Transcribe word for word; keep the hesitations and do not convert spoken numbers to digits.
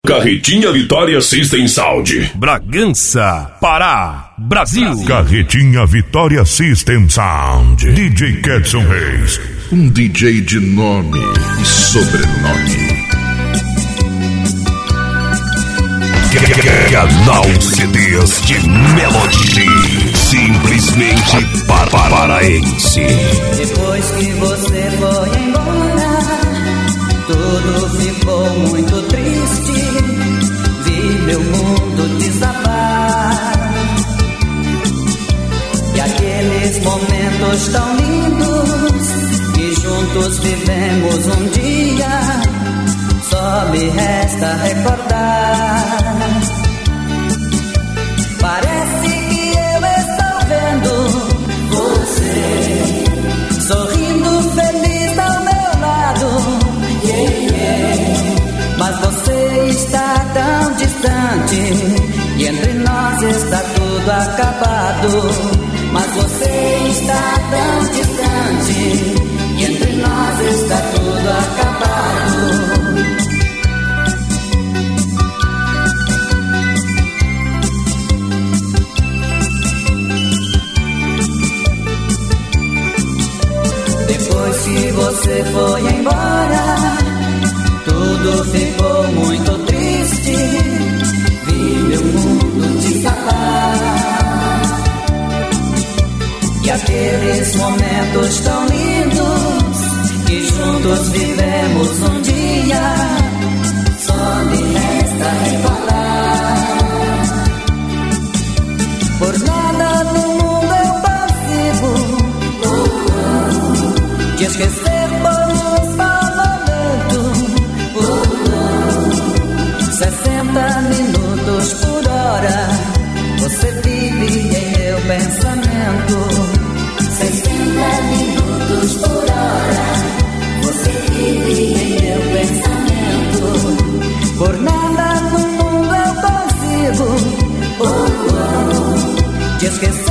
Carretinha Vitória System Sound. Bragança, Pará, Brasil. Carretinha Vitória System Sound. D J Kedson Reis. Um D J de nome e sobrenome. Canal C Ds de Melody. Simplesmente para paraense. Depois que você foi embora, tudo ficou muito triste. Vi meu mundo desabar. E aqueles momentos tão lindos que juntos vivemos um dia, só me resta recordar. Parece que eu estou vendo você sorrindo feliz ao meu lado, yeah, yeah. Mas você está tão distante e entre nós está tudo acabado. Mas você está tão distante e entre nós está tudo acabado. Depois que você foi embora, tudo ficou muito triste. Vi meu mundo desabar. E aqueles momentos tão lindos que juntos vivemos um dia, só me resta recordar. Por nada no mundo eu consigo te esquecer por um só momento. Sessenta minutos por hora você vive em meu pensamento. Sessenta minutos por hora você vive em meu pensamento. Por nada no mundo eu consigo oh, oh, te esquecer.